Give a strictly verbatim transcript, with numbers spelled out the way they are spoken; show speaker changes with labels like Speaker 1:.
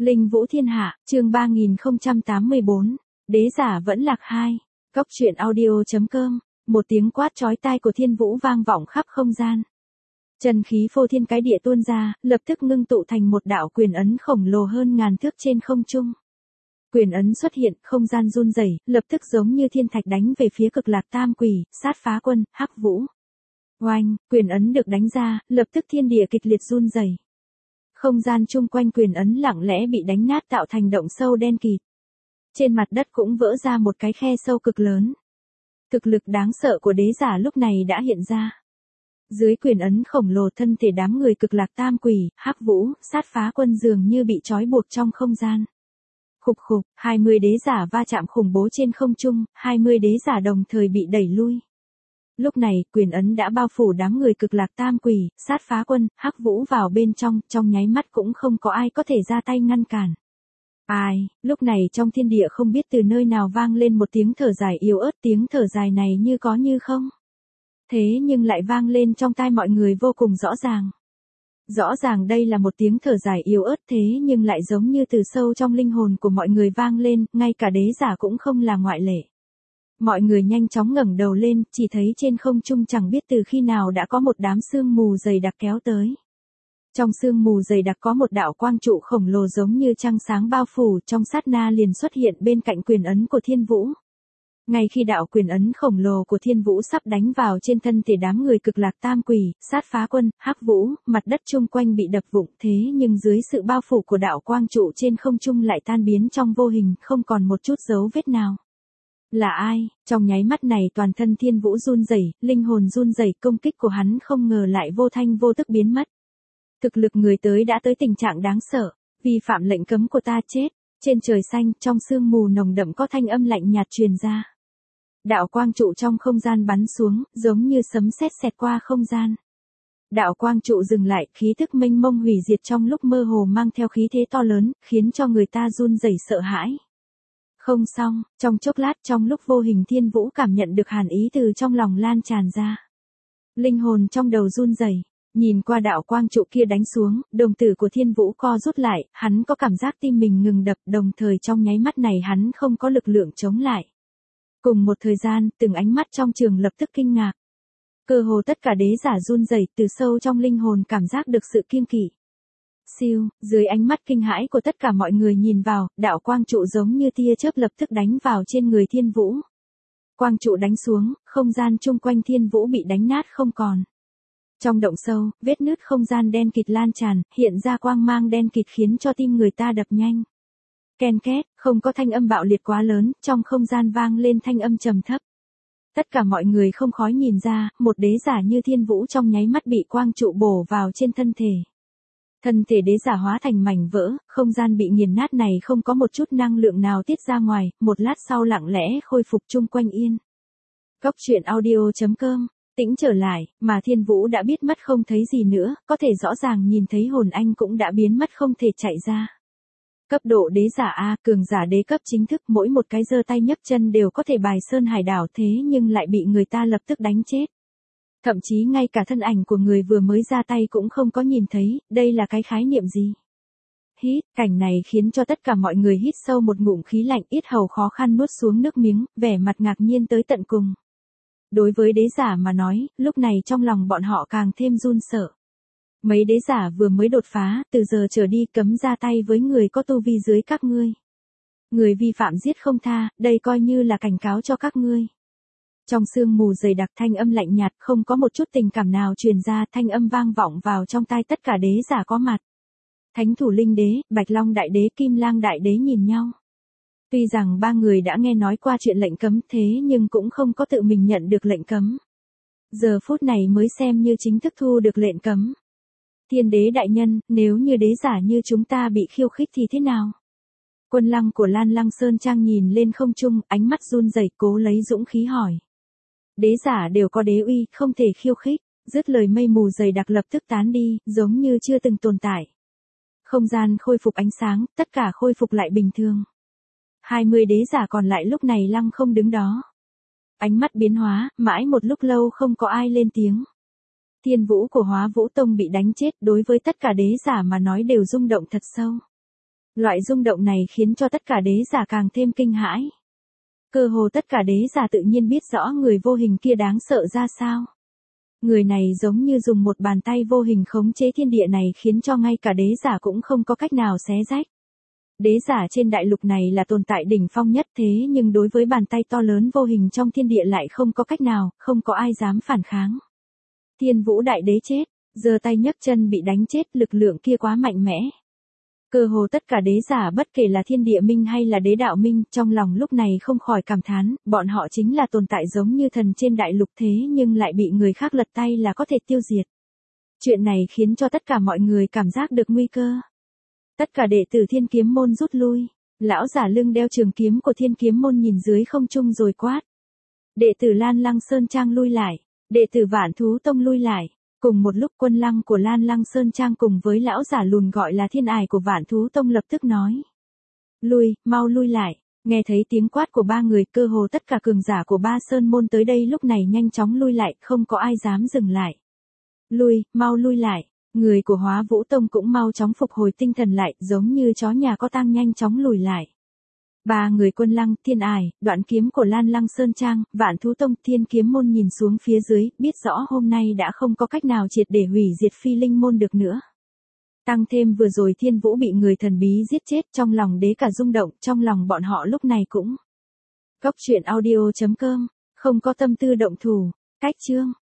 Speaker 1: Linh Vũ Thiên Hạ, chương ba nghìn không trăm tám mươi bốn. Đế giả vẫn lạc hai. Cốc truyện audio.com. Một tiếng quát chói tai của Thiên Vũ vang vọng khắp không gian. Chân khí phô thiên cái địa tuôn ra, lập tức ngưng tụ thành một đạo quyền ấn khổng lồ hơn ngàn thước trên không trung. Quyền ấn xuất hiện, không gian run rẩy, lập tức giống như thiên thạch đánh về phía Cực Lạc Tam Quỷ, Sát Phá Quân, Hắc Vũ. Oanh, quyền ấn được đánh ra, lập tức thiên địa kịch liệt run rẩy. Không gian chung quanh quyền ấn lặng lẽ bị đánh nát tạo thành động sâu đen kịt. Trên mặt đất cũng vỡ ra một cái khe sâu cực lớn. Thực lực đáng sợ của đế giả lúc này đã hiện ra. Dưới quyền ấn khổng lồ, thân thể đám người Cực Lạc Tam Quỷ, Hắc Vũ, Sát Phá Quân dường như bị trói buộc trong không gian. Khục khục, hai mươi đế giả va chạm khủng bố trên không trung, hai mươi đế giả đồng thời bị đẩy lui. Lúc này, quyền ấn đã bao phủ đám người Cực Lạc Tam Quỷ, Sát Phá Quân, Hắc Vũ vào bên trong, trong nháy mắt cũng không có ai có thể ra tay ngăn cản. Ai, lúc này trong thiên địa không biết từ nơi nào vang lên một tiếng thở dài yếu ớt, tiếng thở dài này như có như không. Thế nhưng lại vang lên trong tai mọi người vô cùng rõ ràng. Rõ ràng đây là một tiếng thở dài yếu ớt, thế nhưng lại giống như từ sâu trong linh hồn của mọi người vang lên, ngay cả đế giả cũng không là ngoại lệ. Mọi người nhanh chóng ngẩng đầu lên, chỉ thấy trên không trung chẳng biết từ khi nào đã có một đám sương mù dày đặc kéo tới. Trong sương mù dày đặc có một đạo quang trụ khổng lồ giống như trăng sáng bao phủ, trong sát na liền xuất hiện bên cạnh quyền ấn của Thiên Vũ. Ngay khi đạo quyền ấn khổng lồ của Thiên Vũ sắp đánh vào trên thân thể đám người Cực Lạc Tam Quỷ, Sát Phá Quân, Hắc Vũ, mặt đất chung quanh bị đập vụn, thế nhưng dưới sự bao phủ của đạo quang trụ trên không trung lại tan biến trong vô hình, không còn một chút dấu vết nào. Là ai? Trong nháy mắt này toàn thân Thiên Vũ run rẩy, linh hồn run rẩy, công kích của hắn không ngờ lại vô thanh vô tức biến mất. Thực lực người tới đã tới tình trạng đáng sợ, vi phạm lệnh cấm của ta chết. Trên trời xanh, trong sương mù nồng đậm có thanh âm lạnh nhạt truyền ra. Đạo quang trụ trong không gian bắn xuống, giống như sấm sét xẹt qua không gian. Đạo quang trụ dừng lại, khí thức mênh mông hủy diệt trong lúc mơ hồ mang theo khí thế to lớn, khiến cho người ta run rẩy sợ hãi. Không xong, trong chốc lát trong lúc vô hình Thiên Vũ cảm nhận được hàn ý từ trong lòng lan tràn ra. Linh hồn trong đầu run rẩy, nhìn qua đạo quang trụ kia đánh xuống, đồng tử của Thiên Vũ co rút lại, hắn có cảm giác tim mình ngừng đập, đồng thời trong nháy mắt này hắn không có lực lượng chống lại. Cùng một thời gian, từng ánh mắt trong trường lập tức kinh ngạc. Cơ hồ tất cả đế giả run rẩy, từ sâu trong linh hồn cảm giác được sự kiêng kỵ. Siêu, dưới ánh mắt kinh hãi của tất cả mọi người nhìn vào, đạo quang trụ giống như tia chớp lập tức đánh vào trên người Thiên Vũ. Quang trụ đánh xuống, không gian chung quanh Thiên Vũ bị đánh nát không còn. Trong động sâu, vết nứt không gian đen kịt lan tràn, hiện ra quang mang đen kịt khiến cho tim người ta đập nhanh. Ken két, không có thanh âm bạo liệt quá lớn, trong không gian vang lên thanh âm trầm thấp. Tất cả mọi người không khó nhìn ra, một đế giả như Thiên Vũ trong nháy mắt bị quang trụ bổ vào trên thân thể. Thân thể đế giả hóa thành mảnh vỡ, không gian bị nghiền nát này không có một chút năng lượng nào tiết ra ngoài, một lát sau lặng lẽ khôi phục chung quanh yên. Cốc truyện audio.com. Tĩnh trở lại, mà Thiên Vũ đã biết mất không thấy gì nữa, có thể rõ ràng nhìn thấy hồn anh cũng đã biến mất không thể chạy ra. Cấp độ đế giả A, cường giả đế cấp chính thức, mỗi một cái giơ tay nhấc chân đều có thể bài sơn hải đảo, thế nhưng lại bị người ta lập tức đánh chết. Thậm chí ngay cả thân ảnh của người vừa mới ra tay cũng không có nhìn thấy, đây là cái khái niệm gì? Hít, cảnh này khiến cho tất cả mọi người hít sâu một ngụm khí lạnh, yết hầu khó khăn nuốt xuống nước miếng, vẻ mặt ngạc nhiên tới tận cùng. Đối với đế giả mà nói, lúc này trong lòng bọn họ càng thêm run sợ. Mấy đế giả vừa mới đột phá, từ giờ trở đi cấm ra tay với người có tu vi dưới các ngươi. Người vi phạm giết không tha, đây coi như là cảnh cáo cho các ngươi. Trong sương mù dày đặc thanh âm lạnh nhạt, không có một chút tình cảm nào truyền ra, thanh âm vang vọng vào trong tai tất cả đế giả có mặt. Thánh Thủ Linh Đế, Bạch Long Đại Đế, Kim Lang Đại Đế nhìn nhau. Tuy rằng ba người đã nghe nói qua chuyện lệnh cấm, thế nhưng cũng không có tự mình nhận được lệnh cấm. Giờ phút này mới xem như chính thức thu được lệnh cấm. Thiên đế đại nhân, nếu như đế giả như chúng ta bị khiêu khích thì thế nào? Quân Lăng của Lan Lăng Sơn Trang nhìn lên không trung, ánh mắt run rẩy, cố lấy dũng khí hỏi. Đế giả đều có đế uy, không thể khiêu khích. Dứt lời mây mù dày đặc lập tức tán đi, giống như chưa từng tồn tại. Không gian khôi phục ánh sáng, tất cả khôi phục lại bình thường. hai mươi đế giả còn lại lúc này lăng không đứng đó. Ánh mắt biến hóa, mãi một lúc lâu không có ai lên tiếng. Thiên Vũ của Hóa Vũ Tông bị đánh chết, đối với tất cả đế giả mà nói đều rung động thật sâu. Loại rung động này khiến cho tất cả đế giả càng thêm kinh hãi. Cơ hồ tất cả đế giả tự nhiên biết rõ người vô hình kia đáng sợ ra sao. Người này giống như dùng một bàn tay vô hình khống chế thiên địa này khiến cho ngay cả đế giả cũng không có cách nào xé rách. Đế giả trên đại lục này là tồn tại đỉnh phong nhất thế nhưng đối với bàn tay to lớn vô hình trong thiên địa lại không có cách nào, không có ai dám phản kháng. Thiên Vũ Đại Đế chết, giơ tay nhấc chân bị đánh chết, lực lượng kia quá mạnh mẽ. Cơ hồ tất cả đế giả bất kể là thiên địa minh hay là đế đạo minh, trong lòng lúc này không khỏi cảm thán, bọn họ chính là tồn tại giống như thần trên đại lục thế nhưng lại bị người khác lật tay là có thể tiêu diệt. Chuyện này khiến cho tất cả mọi người cảm giác được nguy cơ. Tất cả đệ tử Thiên Kiếm môn rút lui, lão giả lưng đeo trường kiếm của Thiên Kiếm môn nhìn dưới không trung rồi quát. Đệ tử Lan Lăng Sơn Trang lui lại, đệ tử Vạn Thú Tông lui lại. Cùng một lúc quân lăng của Lan Lăng Sơn Trang cùng với lão giả lùn gọi là Thiên Ải của Vạn Thú Tông lập tức nói. Lui, mau lui lại, nghe thấy tiếng quát của ba người, cơ hồ tất cả cường giả của ba sơn môn tới đây lúc này nhanh chóng lui lại, không có ai dám dừng lại. Lui, mau lui lại, người của Hóa Vũ Tông cũng mau chóng phục hồi tinh thần lại, giống như chó nhà có tang nhanh chóng lùi lại. Ba người quân lăng, Thiên Ải, Đoạn Kiếm của Lan Lăng Sơn Trang, Vạn Thú Tông, Thiên Kiếm môn nhìn xuống phía dưới, biết rõ hôm nay đã không có cách nào triệt để hủy diệt Phi Linh môn được nữa. Tăng thêm vừa rồi Thiên Vũ bị người thần bí giết chết, trong lòng đế cả rung động, trong lòng bọn họ lúc này cũng. Cốc truyện audio chấm com, không có tâm tư động thủ, cách chương.